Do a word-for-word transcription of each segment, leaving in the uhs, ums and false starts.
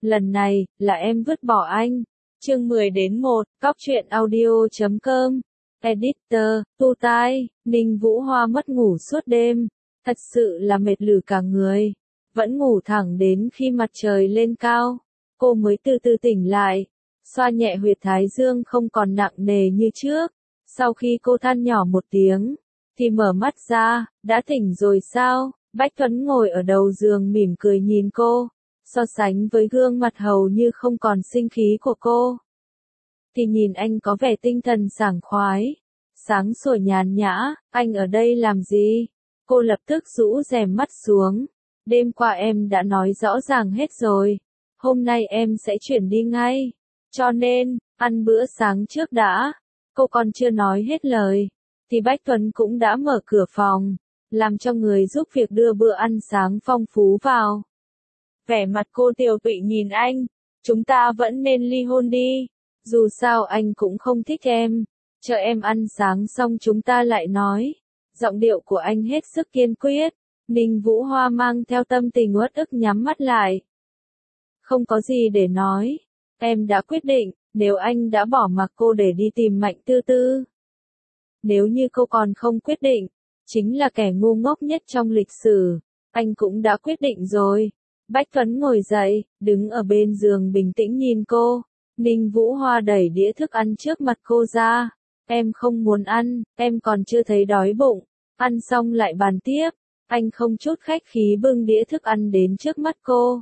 lần này, là em vứt bỏ anh. Chương mười đến một, Cóc truyện audio chấm com. Editor, tu tai, Ninh Vũ Hoa mất ngủ suốt đêm. Thật sự là mệt lử cả người. Vẫn ngủ thẳng đến khi mặt trời lên cao. Cô mới từ từ tỉnh lại. Xoa nhẹ huyệt thái dương không còn nặng nề như trước. Sau khi cô than nhỏ một tiếng, thì mở mắt ra, đã tỉnh rồi sao? Bách Tuấn ngồi ở đầu giường mỉm cười nhìn cô. So sánh với gương mặt hầu như không còn sinh khí của cô, thì nhìn anh có vẻ tinh thần sảng khoái, sáng sủa nhàn nhã. Anh ở đây làm gì? Cô lập tức rũ rèm mắt xuống. Đêm qua em đã nói rõ ràng hết rồi. Hôm nay em sẽ chuyển đi ngay. Cho nên, ăn bữa sáng trước đã. Cô còn chưa nói hết lời, thì Bách Tuấn cũng đã mở cửa phòng, làm cho người giúp việc đưa bữa ăn sáng phong phú vào. Vẻ mặt cô tiều tụy nhìn anh. Chúng ta vẫn nên ly hôn đi. Dù sao anh cũng không thích em. Chờ em ăn sáng xong chúng ta lại nói. Giọng điệu của anh hết sức kiên quyết. Ninh Vũ Hoa mang theo tâm tình uất ức nhắm mắt lại. Không có gì để nói. Em đã quyết định, nếu anh đã bỏ mặc cô để đi tìm Mạnh Tư Tư. Nếu như cô còn không quyết định, chính là kẻ ngu ngốc nhất trong lịch sử. Anh cũng đã quyết định rồi. Bách Tuấn ngồi dậy, đứng ở bên giường bình tĩnh nhìn cô. Ninh Vũ Hoa đẩy đĩa thức ăn trước mặt cô ra. Em không muốn ăn, em còn chưa thấy đói bụng. Ăn xong lại bàn tiếp. Anh không chút khách khí bưng đĩa thức ăn đến trước mắt cô.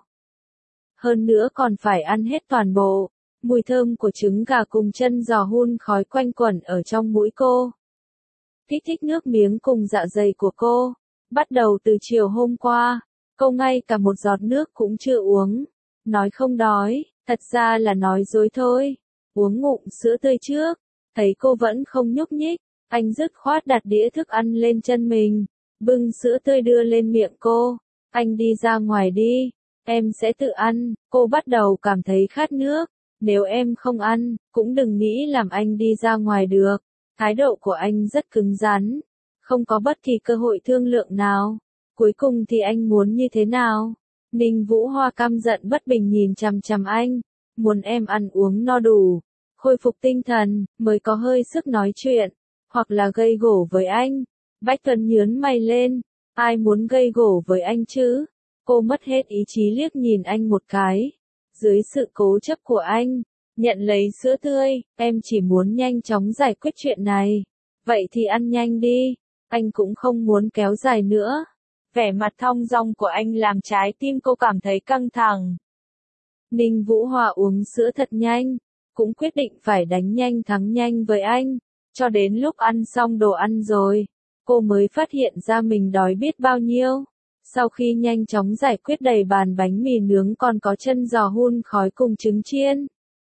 Hơn nữa còn phải ăn hết toàn bộ. Mùi thơm của trứng gà cùng chân giò hun khói quanh quẩn ở trong mũi cô. Kích thích nước miếng cùng dạ dày của cô. Bắt đầu từ chiều hôm qua, cô ngay cả một giọt nước cũng chưa uống. Nói không đói, thật ra là nói dối thôi. Uống ngụm sữa tươi trước. Thấy cô vẫn không nhúc nhích, anh dứt khoát đặt đĩa thức ăn lên chân mình. Bưng sữa tươi đưa lên miệng cô. Anh đi ra ngoài đi. Em sẽ tự ăn. Cô bắt đầu cảm thấy khát nước. Nếu em không ăn, cũng đừng nghĩ làm anh đi ra ngoài được. Thái độ của anh rất cứng rắn. Không có bất kỳ cơ hội thương lượng nào. Cuối cùng thì anh muốn như thế nào? Ninh Vũ Hoa căm giận bất bình nhìn chằm chằm anh. Muốn em ăn uống no đủ, khôi phục tinh thần, mới có hơi sức nói chuyện. Hoặc là gây gổ với anh. Bách Tuấn nhướng mày lên. Ai muốn gây gổ với anh chứ? Cô mất hết ý chí liếc nhìn anh một cái. Dưới sự cố chấp của anh, nhận lấy sữa tươi. Em chỉ muốn nhanh chóng giải quyết chuyện này. Vậy thì ăn nhanh đi. Anh cũng không muốn kéo dài nữa. Vẻ mặt thong dong của anh làm trái tim cô cảm thấy căng thẳng. Ninh Vũ Hoa uống sữa thật nhanh. Cũng quyết định phải đánh nhanh thắng nhanh với anh. Cho đến lúc ăn xong đồ ăn rồi, cô mới phát hiện ra mình đói biết bao nhiêu. Sau khi nhanh chóng giải quyết đầy bàn bánh mì nướng còn có chân giò hun khói cùng trứng chiên.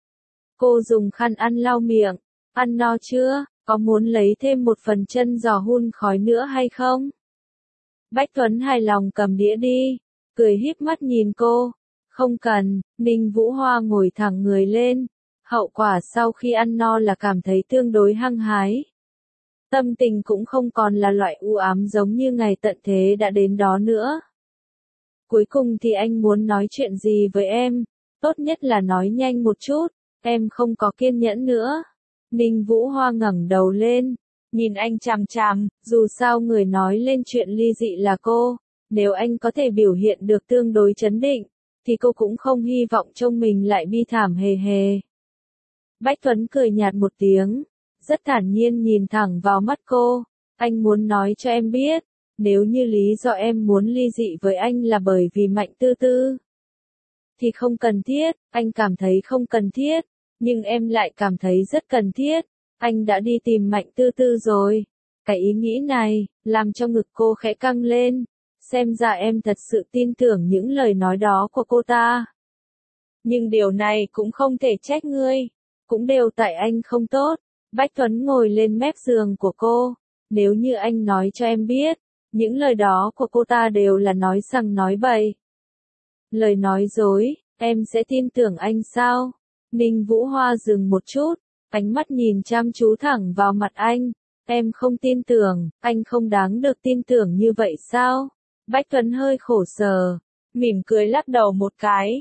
Cô dùng khăn ăn lau miệng. Ăn no chưa? Có muốn lấy thêm một phần chân giò hun khói nữa hay không? Bách Tuấn hài lòng cầm đĩa đi. Cười híp mắt nhìn cô. Không cần. Ninh Vũ Hoa ngồi thẳng người lên. Hậu quả sau khi ăn no là cảm thấy tương đối hăng hái. Tâm tình cũng không còn là loại u ám giống như ngày tận thế đã đến đó nữa. Cuối cùng thì anh muốn nói chuyện gì với em? Tốt nhất là nói nhanh một chút. Em không có kiên nhẫn nữa. Ninh Vũ Hoa ngẩng đầu lên. Nhìn anh chằm chằm. Dù sao người nói lên chuyện ly dị là cô. Nếu anh có thể biểu hiện được tương đối trấn định, thì cô cũng không hy vọng trông mình lại bi thảm hề hề. Bách Tuấn cười nhạt một tiếng. Rất thản nhiên nhìn thẳng vào mắt cô. Anh muốn nói cho em biết. Nếu như lý do em muốn ly dị với anh là bởi vì Mạnh Tư Tư, thì không cần thiết. Anh cảm thấy không cần thiết. Nhưng em lại cảm thấy rất cần thiết. Anh đã đi tìm Mạnh Tư Tư rồi. Cái ý nghĩ này, làm cho ngực cô khẽ căng lên. Xem ra em thật sự tin tưởng những lời nói đó của cô ta. Nhưng điều này cũng không thể trách ngươi. Cũng đều tại anh không tốt. Bách Tuấn ngồi lên mép giường của cô. Nếu như anh nói cho em biết, những lời đó của cô ta đều là nói sằng nói bậy, lời nói dối, em sẽ tin tưởng anh sao? Ninh Vũ Hoa dừng một chút, ánh mắt nhìn chăm chú thẳng vào mặt anh. Em không tin tưởng, anh không đáng được tin tưởng như vậy sao? Bách Tuấn hơi khổ sở, mỉm cười lắc đầu một cái.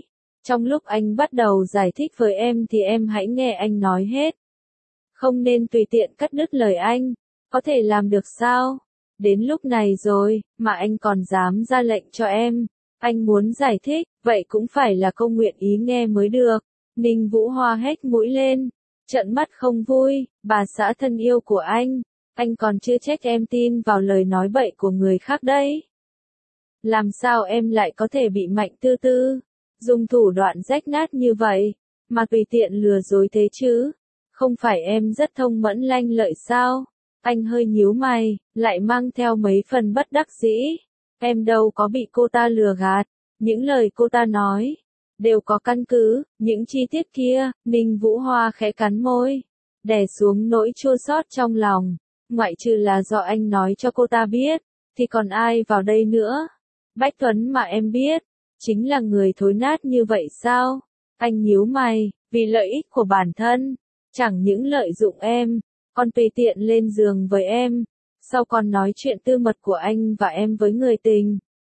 Trong lúc anh bắt đầu giải thích với em thì em hãy nghe anh nói hết. Không nên tùy tiện cắt đứt lời anh. Có thể làm được sao? Đến lúc này rồi, mà anh còn dám ra lệnh cho em. Anh muốn giải thích, vậy cũng phải là câu nguyện ý nghe mới được. Ninh Vũ Hoa hét mũi lên. Trợn mắt không vui, bà xã thân yêu của anh. Anh còn chưa trách em tin vào lời nói bậy của người khác đấy. Làm sao em lại có thể bị Mạnh Tư Tư dùng thủ đoạn rách nát như vậy, mà tùy tiện lừa dối thế chứ? Không phải em rất thông mẫn lanh lợi sao? Anh hơi nhíu mày, lại mang theo mấy phần bất đắc dĩ. Em đâu có bị cô ta lừa gạt. Những lời cô ta nói đều có căn cứ. Những chi tiết kia, Ninh Vũ Hoa khẽ cắn môi, đè xuống nỗi chua xót trong lòng. Ngoại trừ là do anh nói cho cô ta biết, thì còn ai vào đây nữa? Bách Tuấn mà em biết, chính là người thối nát như vậy sao? Anh nhíu mày, vì lợi ích của bản thân, chẳng những lợi dụng em, còn tùy tiện lên giường với em, sau còn nói chuyện tư mật của anh và em với người tình.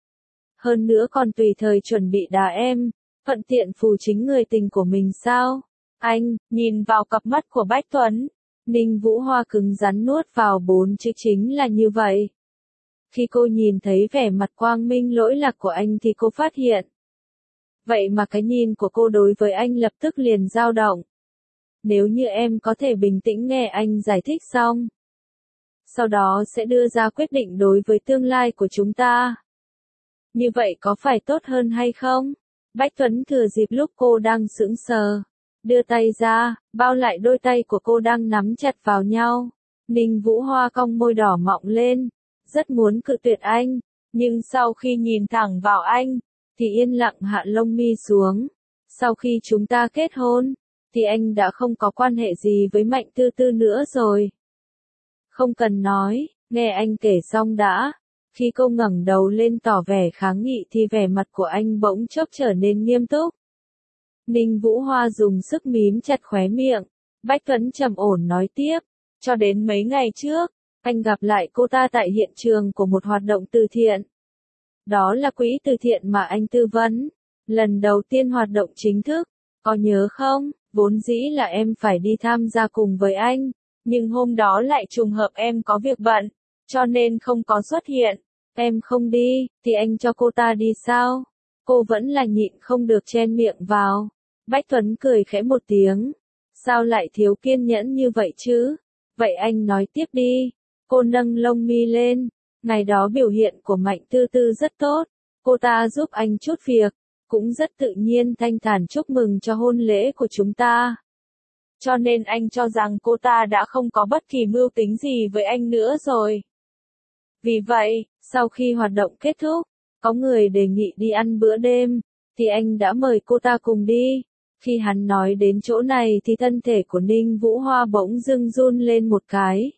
Hơn nữa còn tùy thời chuẩn bị đá em, thuận tiện phù chính người tình của mình sao? Anh, nhìn vào cặp mắt của Bách Tuấn, Ninh Vũ Hoa cứng rắn nuốt vào bốn chữ chính là như vậy. Khi cô nhìn thấy vẻ mặt quang minh lỗi lạc của anh thì cô phát hiện. Vậy mà cái nhìn của cô đối với anh lập tức liền dao động. Nếu như em có thể bình tĩnh nghe anh giải thích xong, sau đó sẽ đưa ra quyết định đối với tương lai của chúng ta. Như vậy có phải tốt hơn hay không? Bách Tuấn thừa dịp lúc cô đang sững sờ, đưa tay ra, bao lại đôi tay của cô đang nắm chặt vào nhau. Ninh Vũ Hoa cong môi đỏ mọng lên, rất muốn cự tuyệt anh, nhưng sau khi nhìn thẳng vào anh, thì yên lặng hạ lông mi xuống. Sau khi chúng ta kết hôn, thì anh đã không có quan hệ gì với Mạnh Tư Tư nữa rồi. Không cần nói, nghe anh kể xong đã. Khi cô ngẩng đầu lên tỏ vẻ kháng nghị thì vẻ mặt của anh bỗng chốc trở nên nghiêm túc. Ninh Vũ Hoa dùng sức mím chặt khóe miệng. Bách Tuấn trầm ổn nói tiếp, cho đến mấy ngày trước, anh gặp lại cô ta tại hiện trường của một hoạt động từ thiện. Đó là quỹ từ thiện mà anh tư vấn. Lần đầu tiên hoạt động chính thức, có nhớ không? Vốn dĩ là em phải đi tham gia cùng với anh, nhưng hôm đó lại trùng hợp em có việc bận, cho nên không có xuất hiện. Em không đi, thì anh cho cô ta đi sao? Cô vẫn là nhịn không được chen miệng vào. Bách Tuấn cười khẽ một tiếng. Sao lại thiếu kiên nhẫn như vậy chứ? Vậy anh nói tiếp đi. Cô nâng lông mi lên. Ngày đó biểu hiện của Mạnh Tư Tư rất tốt. Cô ta giúp anh chút việc, cũng rất tự nhiên thanh thản chúc mừng cho hôn lễ của chúng ta. Cho nên anh cho rằng cô ta đã không có bất kỳ mưu tính gì với anh nữa rồi. Vì vậy, sau khi hoạt động kết thúc, có người đề nghị đi ăn bữa đêm, thì anh đã mời cô ta cùng đi. Khi hắn nói đến chỗ này thì thân thể của Ninh Vũ Hoa bỗng dưng run lên một cái.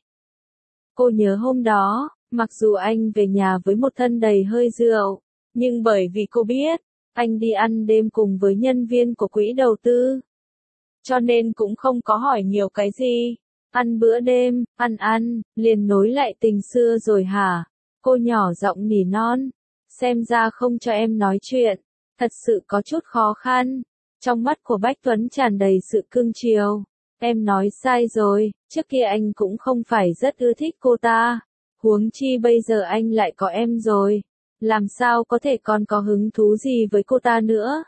Cô nhớ hôm đó, mặc dù anh về nhà với một thân đầy hơi rượu, nhưng bởi vì cô biết, anh đi ăn đêm cùng với nhân viên của quỹ đầu tư. Cho nên cũng không có hỏi nhiều cái gì. Ăn bữa đêm, ăn ăn, liền nối lại tình xưa rồi hả? Cô nhỏ giọng nỉ non. Xem ra không cho em nói chuyện. Thật sự có chút khó khăn. Trong mắt của Bách Tuấn tràn đầy sự cưng chiều. Em nói sai rồi, trước kia anh cũng không phải rất ưa thích cô ta. Huống chi bây giờ anh lại có em rồi. Làm sao có thể còn có hứng thú gì với cô ta nữa?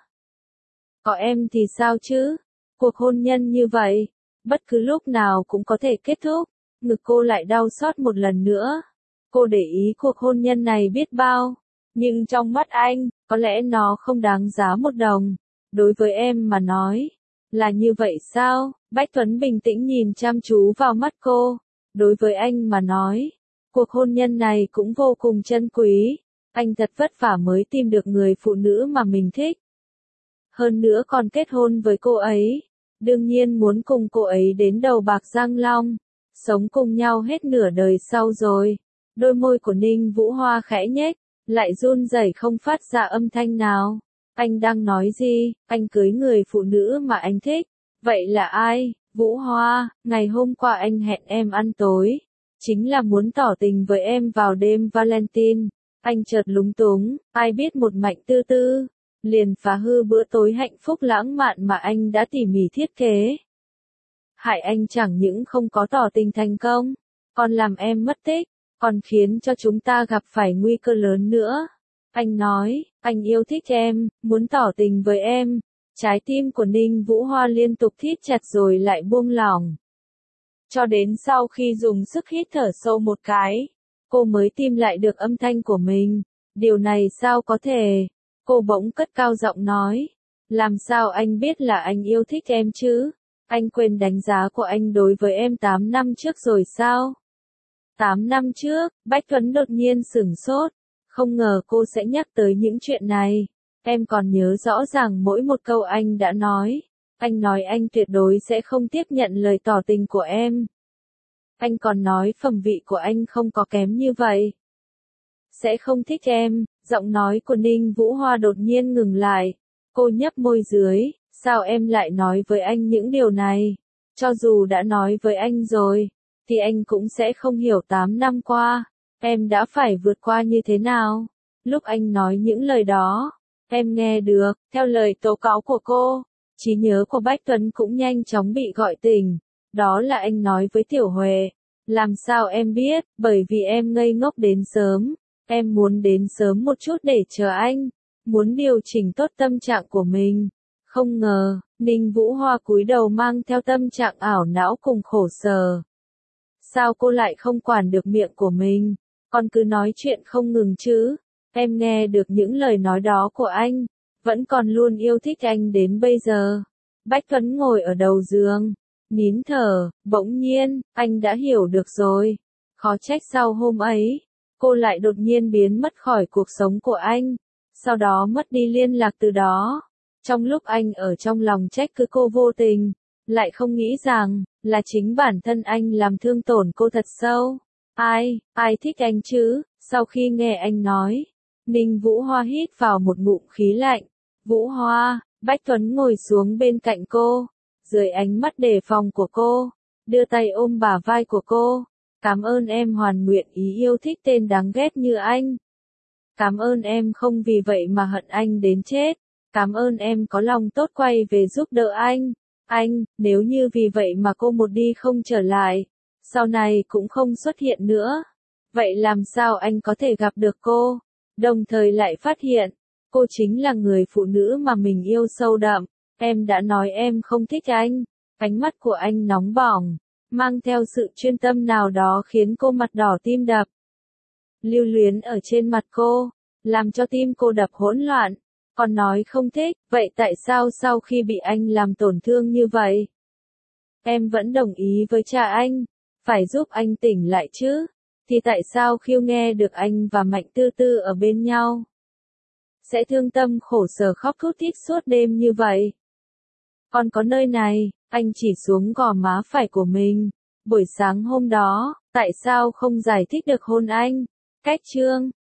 Có em thì sao chứ? Cuộc hôn nhân như vậy, bất cứ lúc nào cũng có thể kết thúc. Ngực cô lại đau xót một lần nữa. Cô để ý cuộc hôn nhân này biết bao. Nhưng trong mắt anh, có lẽ nó không đáng giá một đồng. Đối với em mà nói, là như vậy sao? Bách Tuấn bình tĩnh nhìn chăm chú vào mắt cô. Đối với anh mà nói, cuộc hôn nhân này cũng vô cùng chân quý. Anh thật vất vả mới tìm được người phụ nữ mà mình thích. Hơn nữa còn kết hôn với cô ấy. Đương nhiên muốn cùng cô ấy đến đầu bạc răng long. Sống cùng nhau hết nửa đời sau rồi. Đôi môi của Ninh Vũ Hoa khẽ nhếch, lại run rẩy không phát ra âm thanh nào. Anh đang nói gì? Anh cưới người phụ nữ mà anh thích. Vậy là ai? Vũ Hoa, ngày hôm qua anh hẹn em ăn tối. Chính là muốn tỏ tình với em vào đêm Valentine. Anh chợt lúng túng, ai biết một Mạnh Tư Tư. liền phá hư bữa tối hạnh phúc lãng mạn mà anh đã tỉ mỉ thiết kế. Hại anh chẳng những không có tỏ tình thành công, còn làm em mất tích, còn khiến cho chúng ta gặp phải nguy cơ lớn nữa. Anh nói, anh yêu thích em, muốn tỏ tình với em. Trái tim của Ninh Vũ Hoa liên tục thít chặt rồi lại buông lỏng. Cho đến sau khi dùng sức hít thở sâu một cái, cô mới tìm lại được âm thanh của mình. Điều này sao có thể? Cô bỗng cất cao giọng nói. Làm sao anh biết là anh yêu thích em chứ? Anh quên đánh giá của anh đối với em tám năm trước rồi sao? tám năm trước, Bách Tuấn đột nhiên sửng sốt. Không ngờ cô sẽ nhắc tới những chuyện này. Em còn nhớ rõ ràng mỗi một câu anh đã nói. Anh nói anh tuyệt đối sẽ không tiếp nhận lời tỏ tình của em. Anh còn nói phẩm vị của anh không có kém như vậy. Sẽ không thích em. Giọng nói của Ninh Vũ Hoa đột nhiên ngừng lại. Cô nhấp môi dưới. Sao em lại nói với anh những điều này? Cho dù đã nói với anh rồi, thì anh cũng sẽ không hiểu tám năm qua, em đã phải vượt qua như thế nào. Lúc anh nói những lời đó, em nghe được, theo lời tố cáo của cô, trí nhớ của Bách Tuấn cũng nhanh chóng bị gọi tỉnh. Đó là anh nói với Tiểu Huệ. Làm sao em biết? Bởi vì em ngây ngốc đến sớm. Em muốn đến sớm một chút để chờ anh. Muốn điều chỉnh tốt tâm trạng của mình. Không ngờ, Ninh Vũ Hoa cúi đầu mang theo tâm trạng ảo não cùng khổ sở. Sao cô lại không quản được miệng của mình? Còn cứ nói chuyện không ngừng chứ? Em nghe được những lời nói đó của anh. Vẫn còn luôn yêu thích anh đến bây giờ. Bách Tuấn ngồi ở đầu giường. Nín thở, bỗng nhiên, anh đã hiểu được rồi. Khó trách sau hôm ấy, cô lại đột nhiên biến mất khỏi cuộc sống của anh. Sau đó mất đi liên lạc từ đó. Trong lúc anh ở trong lòng trách cứ cô vô tình, lại không nghĩ rằng, là chính bản thân anh làm thương tổn cô thật sâu. Ai, ai thích anh chứ? Sau khi nghe anh nói, Ninh Vũ Hoa hít vào một ngụm khí lạnh. Vũ Hoa, Bách Tuấn ngồi xuống bên cạnh cô, dưới ánh mắt đề phòng của cô, đưa tay ôm bả vai của cô. Cảm ơn em hoàn nguyện ý yêu thích tên đáng ghét như anh. Cảm ơn em không vì vậy mà hận anh đến chết. Cảm ơn em có lòng tốt quay về giúp đỡ anh. Anh, nếu như vì vậy mà cô một đi không trở lại, sau này cũng không xuất hiện nữa. Vậy làm sao anh có thể gặp được cô, đồng thời lại phát hiện, cô chính là người phụ nữ mà mình yêu sâu đậm. Em đã nói em không thích anh. Ánh mắt của anh nóng bỏng, mang theo sự chuyên tâm nào đó khiến cô mặt đỏ tim đập. Lưu luyến ở trên mặt cô, làm cho tim cô đập hỗn loạn. Còn nói không thích, vậy tại sao sau khi bị anh làm tổn thương như vậy? Em vẫn đồng ý với cha anh, phải giúp anh tỉnh lại chứ. Thì tại sao khi nghe được anh và Mạnh Tư Tư ở bên nhau, sẽ thương tâm khổ sở khóc thút thít suốt đêm như vậy? Còn có nơi này, anh chỉ xuống gò má phải của mình. Buổi sáng hôm đó, tại sao không giải thích được hôn anh? Cách chương